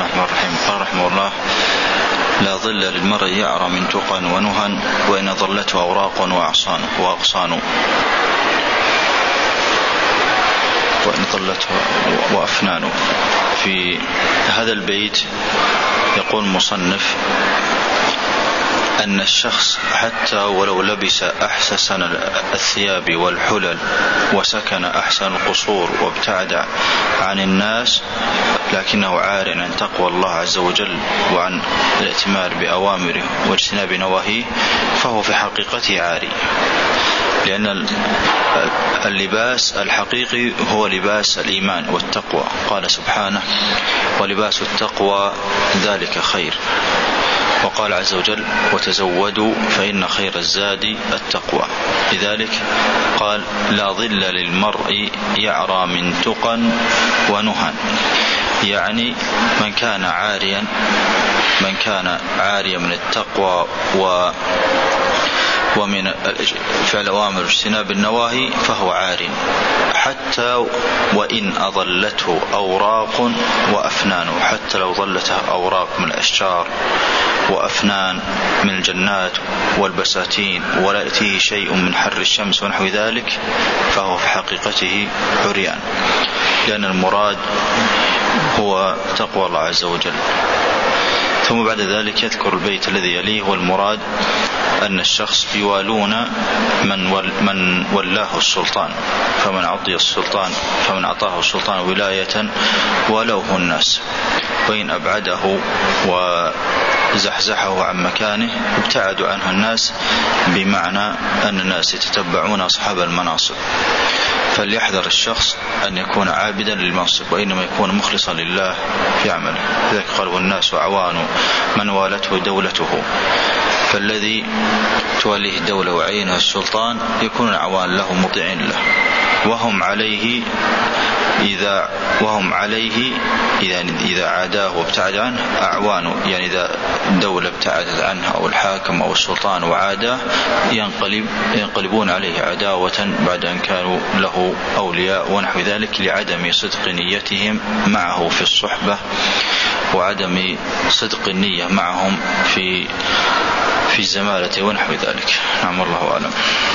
الله الرحمن الرحيم. قال رحمه الله: لا ظل للمرء يعرى من تقى ونهى وإن ظلته أوراق وأغصان وإن ظلته وأفنان. في هذا البيت يقول المصنف أن الشخص حتى ولو لبس أحسن الثياب والحلل وسكن أحسن القصور وابتعد عن الناس لكنه عار عن تقوى الله عز وجل وعن الائتمار بأوامره واجتناب نواهيه فهو في حقيقته عاري، لأن اللباس الحقيقي هو لباس الإيمان والتقوى. قال سبحانه: ولباس التقوى ذلك خير. وقال عز وجل: وتزودوا فإن خير الزاد التقوى. لذلك قال: لا ظل للمرء يعرى من تقى ونهى، يعني من كان عاريا من التقوى ومن فعل الأوامر واجتناب النواهي فهو عار، حتى وإن أظلته أوراق وأفنان، حتى لو ظلته أوراق من الأشجار وأفنان من الجنات والبساتين ولا يأتيه شيء من حر الشمس ونحو ذلك فهو في حقيقته عريان، لأن المراد هو تقوى الله عز وجل. ثم بعد ذلك يذكر البيت الذي يليه، والمراد أن الشخص يوالون من ولاه السلطان، فمن أعطاه السلطان ولاية ولوه الناس، وإن أبعده وزحزحه عن مكانه ابتعدوا عنه الناس، بمعنى أن الناس يتتبعون أصحاب المناصب. فليحذر الشخص أن يكون عابدا للمنصب، وإنما يكون مخلصا لله في عمله. لذلك قال: والناس أعوان من والته دولته. فالذي توليه الدولة وعينها السلطان يكون أعوان له مطيعين له، وهم عليه إذا عاداه وابتعد عنه أعوانه، يعني إذا الدولة ابتعدت عنه أو الحاكم أو السلطان وعاداه ينقلبون عليه عداوة بعد أن كانوا له أولياء ونحو ذلك، لعدم صدق نيتهم معه في الصحبة وعدم صدق النية معهم في الزمالة ونحو ذلك. نعم، الله أعلم.